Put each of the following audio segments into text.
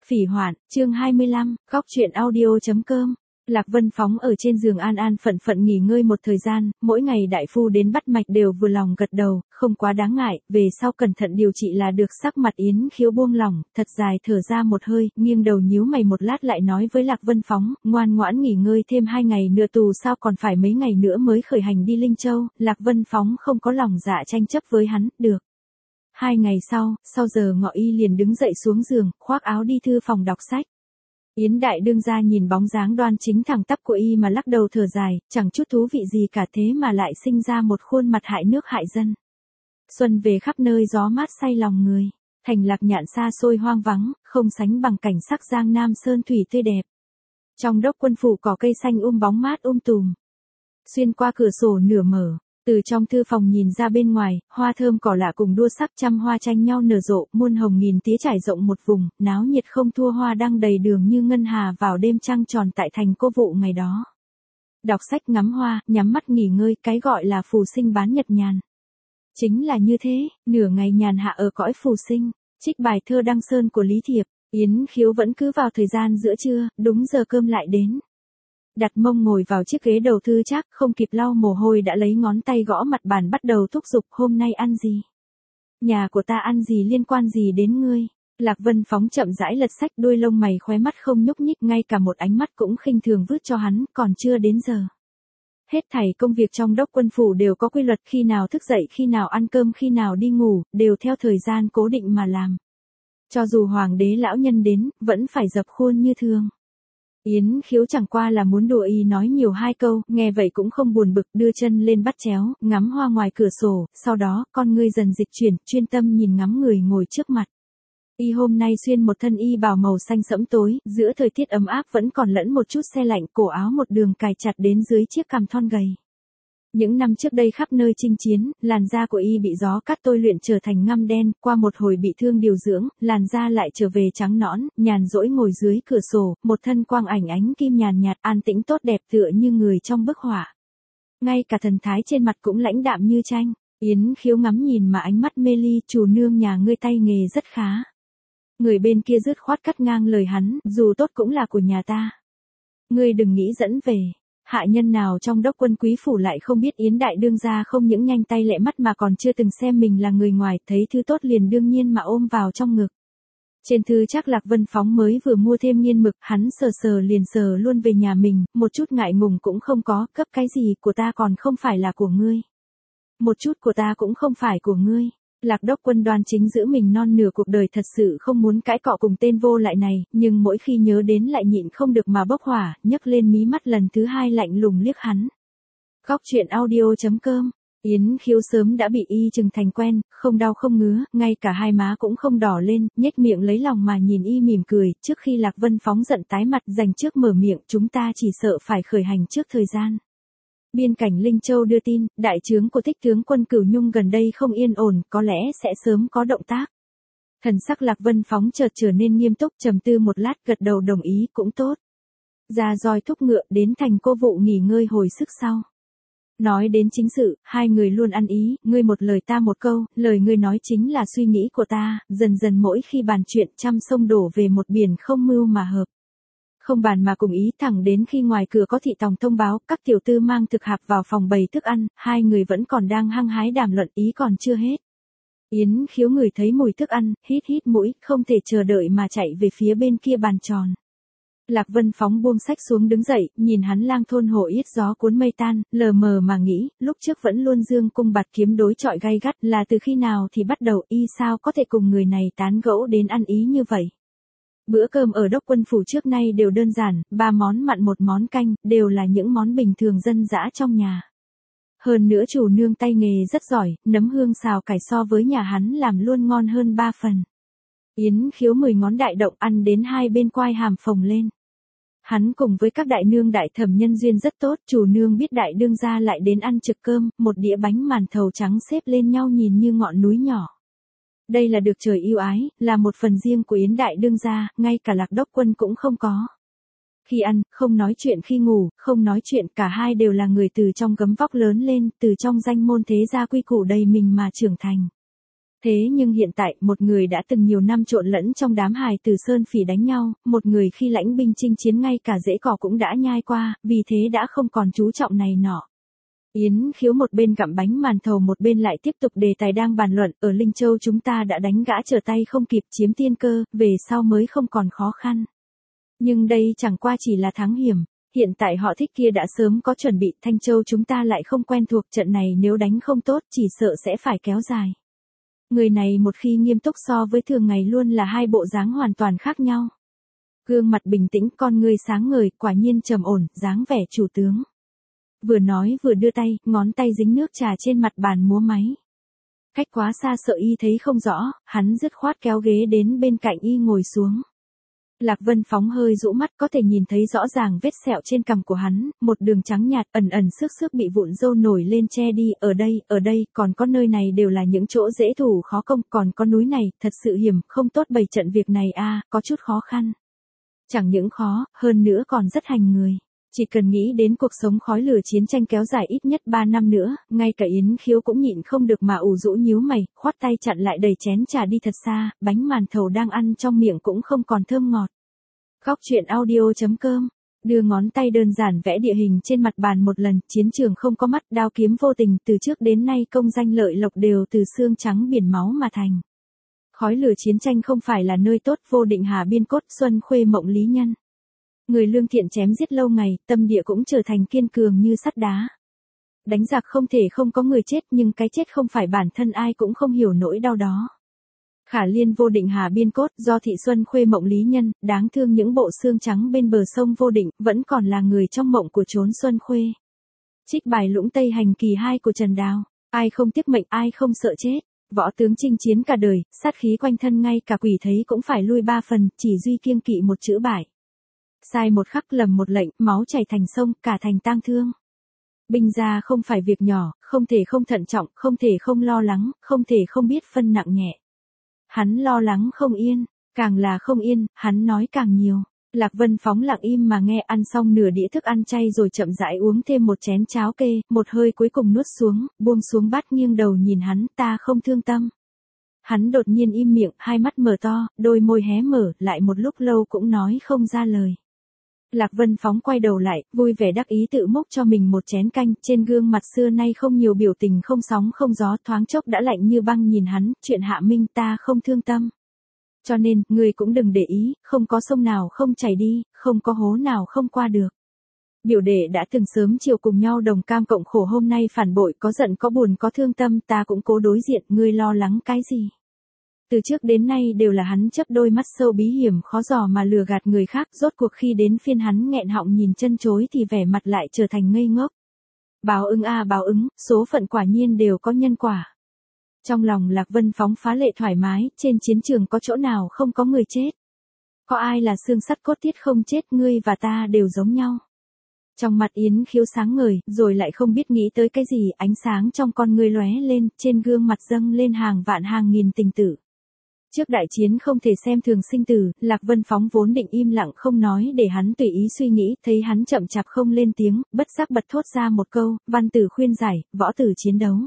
Phỉ hoạn, chương 25, góc truyện audio.com. Lạc Vân Phóng ở trên giường an an phận phận nghỉ ngơi một thời gian, mỗi ngày đại phu đến bắt mạch đều vừa lòng gật đầu, không quá đáng ngại, về sau cẩn thận điều trị là được. Sắc mặt Yến Khiếu buông lỏng, thật dài thở ra một hơi, nghiêng đầu nhíu mày một lát lại nói với Lạc Vân Phóng, ngoan ngoãn nghỉ ngơi thêm 2 ngày nữa tù sao còn phải mấy ngày nữa mới khởi hành đi Linh Châu. Lạc Vân Phóng không có lòng dạ tranh chấp với hắn, được. 2 ngày sau giờ ngọ y liền đứng dậy xuống giường, khoác áo đi thư phòng đọc sách. Yến đại đương gia nhìn bóng dáng đoan chính thẳng tắp của y mà lắc đầu thở dài, chẳng chút thú vị gì cả, thế mà lại sinh ra một khuôn mặt hại nước hại dân. Xuân về khắp nơi gió mát say lòng người, thành Lạc Nhạn xa xôi hoang vắng, không sánh bằng cảnh sắc Giang Nam sơn thủy tươi đẹp. Trong đốc quân phủ cỏ cây xanh bóng mát tùm. Xuyên qua cửa sổ nửa mở, từ trong thư phòng nhìn ra bên ngoài, hoa thơm cỏ lạ cùng đua sắc trăm hoa tranh nhau nở rộ, muôn hồng nghìn tía trải rộng một vùng, náo nhiệt không thua hoa đăng đầy đường như ngân hà vào đêm trăng tròn tại thành Cô Vụ ngày đó. Đọc sách ngắm hoa, nhắm mắt nghỉ ngơi, cái gọi là phù sinh bán nhật nhàn. Chính là như thế, nửa ngày nhàn hạ ở cõi phù sinh, trích bài thơ Đăng Sơn của Lý Thiệp. Yến Khiếu vẫn cứ vào thời gian giữa trưa, đúng giờ cơm lại đến. Đặt mông ngồi vào chiếc ghế đầu thư chắc, không kịp lau mồ hôi đã lấy ngón tay gõ mặt bàn bắt đầu thúc giục, hôm nay ăn gì? Nhà của ta ăn gì liên quan gì đến ngươi? Lạc Vân Phóng chậm rãi lật sách, đuôi lông mày khóe mắt không nhúc nhích, ngay cả một ánh mắt cũng khinh thường vứt cho hắn, còn chưa đến giờ. Hết thảy công việc trong đốc quân phủ đều có quy luật, khi nào thức dậy, khi nào ăn cơm, khi nào đi ngủ, đều theo thời gian cố định mà làm. Cho dù hoàng đế lão nhân đến, vẫn phải dập khuôn như thường. Yến Khiếu chẳng qua là muốn đùa y nói nhiều 2 câu, nghe vậy cũng không buồn bực, đưa chân lên bắt chéo, ngắm hoa ngoài cửa sổ, sau đó, con ngươi dần dịch chuyển, chuyên tâm nhìn ngắm người ngồi trước mặt. Y hôm nay xuyên một thân y bào màu xanh sẫm tối, giữa thời tiết ấm áp vẫn còn lẫn một chút se lạnh, cổ áo một đường cài chặt đến dưới chiếc cằm thon gầy. Những năm trước đây khắp nơi chinh chiến, làn da của y bị gió cắt tôi luyện trở thành ngăm đen, qua một hồi bị thương điều dưỡng, làn da lại trở về trắng nõn, nhàn rỗi ngồi dưới cửa sổ, một thân quang ảnh ánh kim nhàn nhạt, an tĩnh tốt đẹp tựa như người trong bức họa. Ngay cả thần thái trên mặt cũng lãnh đạm như tranh. Yến Khiếu ngắm nhìn mà ánh mắt mê ly, chủ nương nhà ngươi tay nghề rất khá. Người bên kia dứt khoát cắt ngang lời hắn, dù tốt cũng là của nhà ta. Ngươi đừng nghĩ dẫn về. Hạ nhân nào trong đốc quân quý phủ lại không biết Yến đại đương gia không những nhanh tay lẹ mắt mà còn chưa từng xem mình là người ngoài, thấy thứ tốt liền đương nhiên mà ôm vào trong ngực. Trên thư chắc Lạc Vân Phóng mới vừa mua thêm nghiên mực, hắn sờ liền sờ luôn về nhà mình, một chút ngại ngùng cũng không có, cấp cái gì của ta còn không phải là của ngươi. Một chút của ta cũng không phải của ngươi. Lạc đốc quân đoan chính giữ mình non nửa cuộc đời, thật sự không muốn cãi cọ cùng tên vô lại này, nhưng mỗi khi nhớ đến lại nhịn không được mà bốc hỏa, nhấc lên mí mắt lần thứ 2 lạnh lùng liếc hắn. Góc truyện audio.com. Yến Khiếu sớm đã bị y chừng thành quen, không đau không ngứa, ngay cả hai má cũng không đỏ lên, nhếch miệng lấy lòng mà nhìn y mỉm cười, trước khi Lạc Vân Phóng giận tái mặt dành trước mở miệng, chúng ta chỉ sợ phải khởi hành trước thời gian. Biên cảnh Linh Châu đưa tin, đại trướng của Thích tướng quân Cửu Nhung gần đây không yên ổn, có lẽ sẽ sớm có động tác. Thần sắc Lạc Vân Phóng chợt trở nên nghiêm túc, trầm tư một lát gật đầu đồng ý, cũng tốt. Ra roi thúc ngựa đến thành Cô Vụ nghỉ ngơi hồi sức sau. Nói đến chính sự, hai người luôn ăn ý, ngươi một lời ta một câu, lời ngươi nói chính là suy nghĩ của ta, dần dần mỗi khi bàn chuyện trăm sông đổ về một biển không mưu mà hợp. Không bàn mà cùng ý, thẳng đến khi ngoài cửa có thị tòng thông báo, các tiểu tư mang thực hạp vào phòng bày thức ăn, hai người vẫn còn đang hăng hái đàm luận, ý còn chưa hết. Yến Khiếu ngửi thấy mùi thức ăn, hít mũi, không thể chờ đợi mà chạy về phía bên kia bàn tròn. Lạc Vân Phóng buông sách xuống đứng dậy, nhìn hắn lang thôn hổ yết gió cuốn mây tan, lờ mờ mà nghĩ, lúc trước vẫn luôn dương cung bạt kiếm đối chọi gay gắt, là từ khi nào thì bắt đầu y sao có thể cùng người này tán gẫu đến ăn ý như vậy. Bữa cơm ở đốc quân phủ trước nay đều đơn giản, 3 món mặn 1 món canh, đều là những món bình thường dân dã trong nhà. Hơn nữa chủ nương tay nghề rất giỏi, nấm hương xào cải so với nhà hắn làm luôn ngon hơn 3 phần. Yến Khiếu 10 ngón đại động ăn đến hai bên quai hàm phồng lên. Hắn cùng với các đại nương đại thẩm nhân duyên rất tốt, chủ nương biết đại đương gia lại đến ăn trực cơm, một đĩa bánh màn thầu trắng xếp lên nhau nhìn như ngọn núi nhỏ. Đây là được trời yêu ái, là một phần riêng của Yến đại đương gia, ngay cả Lạc đốc quân cũng không có. Khi ăn, không nói chuyện, khi ngủ, không nói chuyện, cả hai đều là người từ trong gấm vóc lớn lên, từ trong danh môn thế gia quy củ đầy mình mà trưởng thành. Thế nhưng hiện tại, một người đã từng nhiều năm trộn lẫn trong đám hài từ sơn phỉ đánh nhau, một người khi lãnh binh chinh chiến ngay cả rễ cỏ cũng đã nhai qua, vì thế đã không còn chú trọng này nọ. Yến Khiếu một bên gặm bánh màn thầu một bên lại tiếp tục đề tài đang bàn luận, ở Linh Châu chúng ta đã đánh gã trở tay không kịp chiếm tiên cơ, về sau mới không còn khó khăn. Nhưng đây chẳng qua chỉ là thắng hiểm, hiện tại họ thích kia đã sớm có chuẩn bị, Thanh Châu chúng ta lại không quen thuộc, trận này nếu đánh không tốt chỉ sợ sẽ phải kéo dài. Người này một khi nghiêm túc so với thường ngày luôn là hai bộ dáng hoàn toàn khác nhau. Gương mặt bình tĩnh, con người sáng ngời, quả nhiên trầm ổn, dáng vẻ chủ tướng. Vừa nói vừa đưa tay, ngón tay dính nước trà trên mặt bàn múa máy. Cách quá xa sợ y thấy không rõ, hắn dứt khoát kéo ghế đến bên cạnh y ngồi xuống. Lạc Vân Phóng hơi rũ mắt, có thể nhìn thấy rõ ràng vết sẹo trên cằm của hắn, một đường trắng nhạt ẩn ẩn xước xước bị vụn râu nổi lên che đi, ở đây, còn có nơi này đều là những chỗ dễ thủ khó công, còn có núi này, thật sự hiểm, không tốt bày trận việc này có chút khó khăn. Chẳng những khó, hơn nữa còn rất hành người. Chỉ cần nghĩ đến cuộc sống khói lửa chiến tranh kéo dài ít nhất 3 năm nữa, ngay cả Yến Khiếu cũng nhịn không được mà ủ rũ nhíu mày, khoát tay chặn lại đẩy chén trà đi thật xa, bánh màn thầu đang ăn trong miệng cũng không còn thơm ngọt. Góc truyện audio.com, đưa ngón tay đơn giản vẽ địa hình trên mặt bàn một lần, chiến trường không có mắt, đao kiếm vô tình, từ trước đến nay công danh lợi lộc đều từ xương trắng biển máu mà thành. Khói lửa chiến tranh không phải là nơi tốt, Vô Định Hà biên cốt, Xuân Khuê mộng lý nhân. Người lương thiện chém giết lâu ngày, tâm địa cũng trở thành kiên cường như sắt đá. Đánh giặc không thể không có người chết, nhưng cái chết không phải bản thân ai cũng không hiểu nỗi đau đó. Khả Liên Vô Định Hà biên cốt, do Thị Xuân Khuê mộng lý nhân, đáng thương những bộ xương trắng bên bờ sông Vô Định, vẫn còn là người trong mộng của chốn Xuân Khuê. Trích bài Lũng Tây Hành kỳ 2 của Trần Đào, ai không tiếc mệnh, ai không sợ chết. Võ tướng chinh chiến cả đời, sát khí quanh thân ngay cả quỷ thấy cũng phải lui 3 phần, chỉ duy kiêng kỵ một chữ bại. Sai một khắc lầm một lệnh, máu chảy thành sông, cả thành tang thương. Binh gia không phải việc nhỏ, không thể không thận trọng, không thể không lo lắng, không thể không biết phân nặng nhẹ. Hắn lo lắng không yên, càng là không yên, hắn nói càng nhiều. Lạc Vân Phóng lặng im mà nghe, ăn xong nửa đĩa thức ăn chay rồi chậm rãi uống thêm một chén cháo kê, một hơi cuối cùng nuốt xuống, buông xuống bát nghiêng đầu nhìn hắn, ta không thương tâm. Hắn đột nhiên im miệng, hai mắt mở to, đôi môi hé mở, lại một lúc lâu cũng nói không ra lời. Lạc Vân Phóng quay đầu lại, vui vẻ đắc ý tự múc cho mình một chén canh, trên gương mặt xưa nay không nhiều biểu tình, không sóng không gió, thoáng chốc đã lạnh như băng nhìn hắn, chuyện Hạ Minh ta không thương tâm. Cho nên, người cũng đừng để ý, không có sông nào không chảy đi, không có hố nào không qua được. Biểu đệ đã từng sớm chiều cùng nhau đồng cam cộng khổ, hôm nay phản bội, có giận có buồn có thương tâm, ta cũng cố đối diện, ngươi lo lắng cái gì? Từ trước đến nay đều là hắn chấp đôi mắt sâu bí hiểm khó dò mà lừa gạt người khác, rốt cuộc khi đến phiên hắn nghẹn họng nhìn chân chối thì vẻ mặt lại trở thành ngây ngốc. Báo ứng báo ứng, số phận quả nhiên đều có nhân quả. Trong lòng Lạc Vân Phóng phá lệ thoải mái, trên chiến trường có chỗ nào không có người chết. Có ai là xương sắt cốt tiết không chết, ngươi và ta đều giống nhau. Trong mặt Yến Khiếu sáng ngời, rồi lại không biết nghĩ tới cái gì, ánh sáng trong con ngươi lóe lên, trên gương mặt dâng lên hàng vạn hàng nghìn tình tử. Trước đại chiến không thể xem thường sinh tử, Lạc Vân Phóng vốn định im lặng không nói để hắn tùy ý suy nghĩ, thấy hắn chậm chạp không lên tiếng, bất giác bật thốt ra một câu, văn tử khuyên giải, võ tử chiến đấu.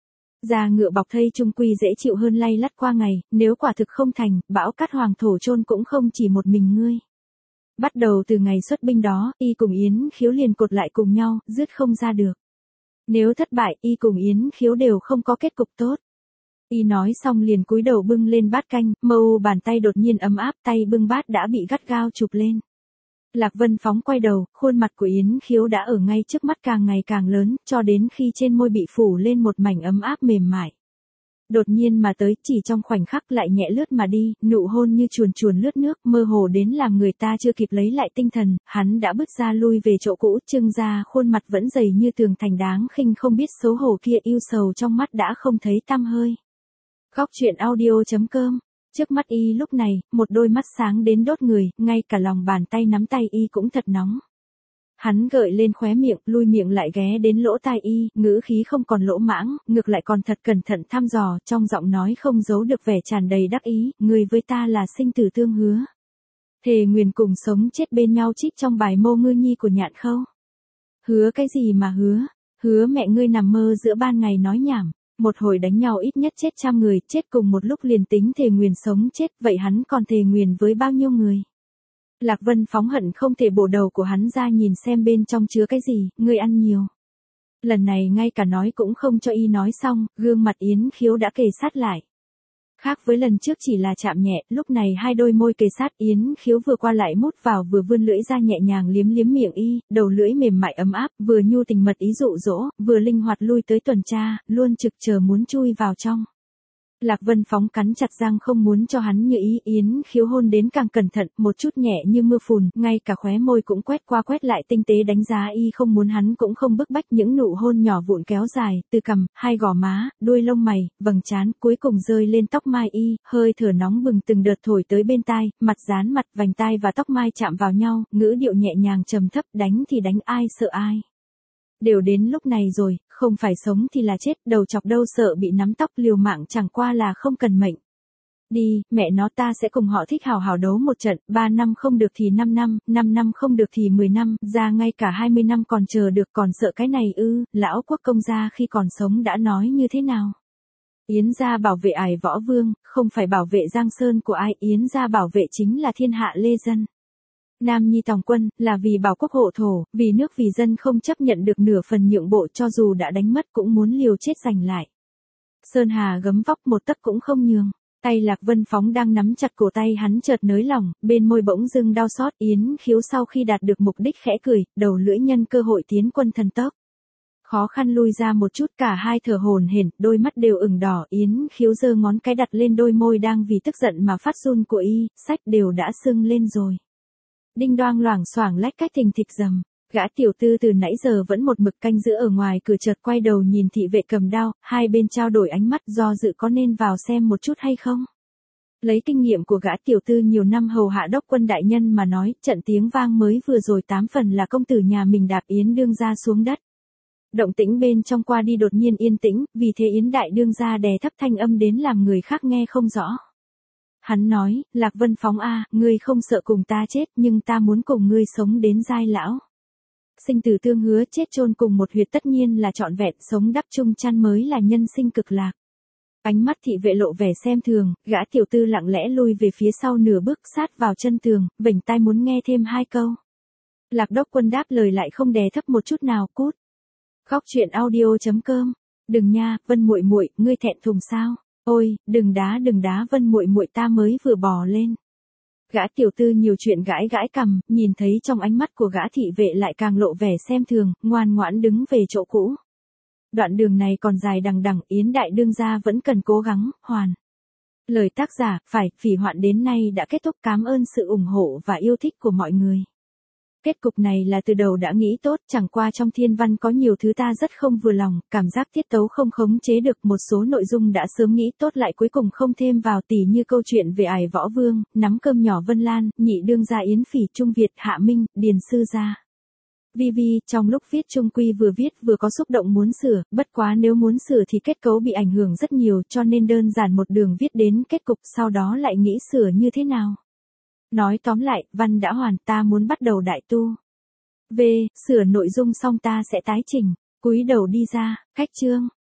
Da ngựa bọc thây trung quy dễ chịu hơn lay lắt qua ngày, nếu quả thực không thành, bão cát hoàng thổ chôn cũng không chỉ một mình ngươi. Bắt đầu từ ngày xuất binh đó, y cùng Yến Khiếu liền cột lại cùng nhau, dứt không ra được. Nếu thất bại, y cùng Yến Khiếu đều không có kết cục tốt. Y nói xong liền cúi đầu bưng lên bát canh, mâu bàn tay đột nhiên ấm áp, tay bưng bát đã bị gắt gao chụp lên. Lạc Vân Phóng quay đầu, khuôn mặt của Yến Khiếu đã ở ngay trước mắt càng ngày càng lớn, cho đến khi trên môi bị phủ lên một mảnh ấm áp mềm mại. Đột nhiên mà tới, chỉ trong khoảnh khắc lại nhẹ lướt mà đi, nụ hôn như chuồn chuồn lướt nước, mơ hồ đến làm người ta chưa kịp lấy lại tinh thần, hắn đã bước ra lui về chỗ cũ, trưng ra khuôn mặt vẫn dày như tường thành đáng khinh không biết xấu hổ kia, yêu sầu trong mắt đã không thấy tăm hơi. Góc truyện audio.com, trước mắt y lúc này, một đôi mắt sáng đến đốt người, ngay cả lòng bàn tay nắm tay y cũng thật nóng. Hắn gợi lên khóe miệng, lui miệng lại ghé đến lỗ tai y, ngữ khí không còn lỗ mãng, ngược lại còn thật cẩn thận thăm dò, trong giọng nói không giấu được vẻ tràn đầy đắc ý, người với ta là sinh tử tương hứa. Thề nguyền cùng sống chết bên nhau trích trong bài Mô Ngư Nhi của Nhạn Khâu. Hứa cái gì mà hứa, hứa mẹ ngươi nằm mơ giữa ban ngày nói nhảm. Một hồi đánh nhau ít nhất chết 100 người, chết cùng một lúc liền tính thề nguyền sống chết, vậy hắn còn thề nguyền với bao nhiêu người? Lạc Vân Phóng hận không thể bổ đầu của hắn ra nhìn xem bên trong chứa cái gì, ngươi ăn nhiều. Lần này ngay cả nói cũng không cho y nói xong, gương mặt Yến Khiếu đã kề sát lại. Khác với lần trước chỉ là chạm nhẹ, lúc này hai đôi môi kề sát, Yến Khiếu vừa qua lại mút vào vừa vươn lưỡi ra nhẹ nhàng liếm liếm miệng y, đầu lưỡi mềm mại ấm áp, vừa nhu tình mật ý dụ dỗ, vừa linh hoạt lui tới tuần tra, luôn trực chờ muốn chui vào trong. Lạc Vân Phóng cắn chặt răng không muốn cho hắn như ý, Yến Khiếu hôn đến càng cẩn thận, một chút nhẹ như mưa phùn, ngay cả khóe môi cũng quét qua quét lại tinh tế đánh giá y, không muốn hắn cũng không bức bách, những nụ hôn nhỏ vụn kéo dài, từ cằm, hai gò má, đuôi lông mày, vầng trán, cuối cùng rơi lên tóc mai y, hơi thở nóng bừng từng đợt thổi tới bên tai, mặt dán mặt, vành tai và tóc mai chạm vào nhau, ngữ điệu nhẹ nhàng trầm thấp, đánh thì đánh ai sợ ai. Đều đến lúc này rồi, không phải sống thì là chết, đầu chọc đâu sợ bị nắm tóc, liều mạng chẳng qua là không cần mệnh. Đi, mẹ nó, ta sẽ cùng họ thích hào hào đấu một trận, 3 năm không được thì 5 năm, 5 năm không được thì 10 năm, ra ngay cả 20 năm còn chờ được, còn sợ cái này ư? Lão quốc công gia khi còn sống đã nói như thế nào? Yến gia bảo vệ ải Võ Vương, không phải bảo vệ Giang Sơn của ai, Yến gia bảo vệ chính là thiên hạ lê dân. Nam Nhi tòng quân, là vì bảo quốc hộ thổ, vì nước vì dân, không chấp nhận được nửa phần nhượng bộ, cho dù đã đánh mất cũng muốn liều chết giành lại. Sơn Hà gấm vóc một tấc cũng không nhường. Tay Lạc Vân Phóng đang nắm chặt cổ tay hắn chợt nới lỏng, bên môi bỗng dưng đau xót, Yến Khiếu sau khi đạt được mục đích khẽ cười, đầu lưỡi nhân cơ hội tiến quân thần tốc. Khó khăn lui ra một chút, cả hai thở hổn hển, đôi mắt đều ửng đỏ, Yến Khiếu giơ ngón cái đặt lên đôi môi đang vì tức giận mà phát run của y, sách đều đã sưng lên rồi. Đinh đoang loảng xoảng lách cách thình thịch rầm. Gã tiểu tư từ nãy giờ vẫn một mực canh giữ ở ngoài cửa chợt quay đầu nhìn thị vệ cầm đao, hai bên trao đổi ánh mắt, do dự có nên vào xem một chút hay không. Lấy kinh nghiệm của gã tiểu tư nhiều năm hầu hạ đốc quân đại nhân mà nói, trận tiếng vang mới vừa rồi 8 phần là công tử nhà mình đạp Yến đương gia xuống đất. Động tĩnh bên trong qua đi đột nhiên yên tĩnh, vì thế Yến đại đương gia đè thấp thanh âm đến làm người khác nghe không rõ. Hắn nói, Lạc Vân Phóng a, ngươi không sợ cùng ta chết, nhưng ta muốn cùng ngươi sống đến giai lão. Sinh tử tương hứa, chết chôn cùng một huyệt tất nhiên là trọn vẹn, sống đắp chung chăn mới là nhân sinh cực lạc. Ánh mắt thị vệ lộ vẻ xem thường, gã tiểu tư lặng lẽ lui về phía sau nửa bước sát vào chân tường, vểnh tai muốn nghe thêm 2 câu. Lạc đốc quân đáp lời lại không đè thấp một chút nào, cút. Góc truyện audio.com. Đừng nha, Vân muội muội, ngươi thẹn thùng sao? Ôi, đừng đá Vân muội muội, ta mới vừa bò lên. Gã tiểu tư nhiều chuyện gãi gãi cằm, nhìn thấy trong ánh mắt của gã thị vệ lại càng lộ vẻ xem thường, ngoan ngoãn đứng về chỗ cũ. Đoạn đường này còn dài đằng đẵng, Yến đại đương gia vẫn cần cố gắng, hoàn. Lời tác giả, phải, Phỉ Hoạn đến nay đã kết thúc, cảm ơn sự ủng hộ và yêu thích của mọi người. Kết cục này là từ đầu đã nghĩ tốt, chẳng qua trong thiên văn có nhiều thứ ta rất không vừa lòng, cảm giác tiết tấu không khống chế được, một số nội dung đã sớm nghĩ tốt lại cuối cùng không thêm vào, tỉ như câu chuyện về ải Võ Vương, nắm cơm nhỏ Vân Lan, nhị đương gia Yến Phỉ, Trung Việt, Hạ Minh, Điền Sư gia. Vi trong lúc viết chung quy vừa viết vừa có xúc động muốn sửa, bất quá nếu muốn sửa thì kết cấu bị ảnh hưởng rất nhiều, cho nên đơn giản một đường viết đến kết cục, sau đó lại nghĩ sửa như thế nào. Nói tóm lại, văn đã hoàn, ta muốn bắt đầu đại tu. Sửa nội dung xong ta sẽ tái chỉnh, cúi đầu đi ra, cách chương.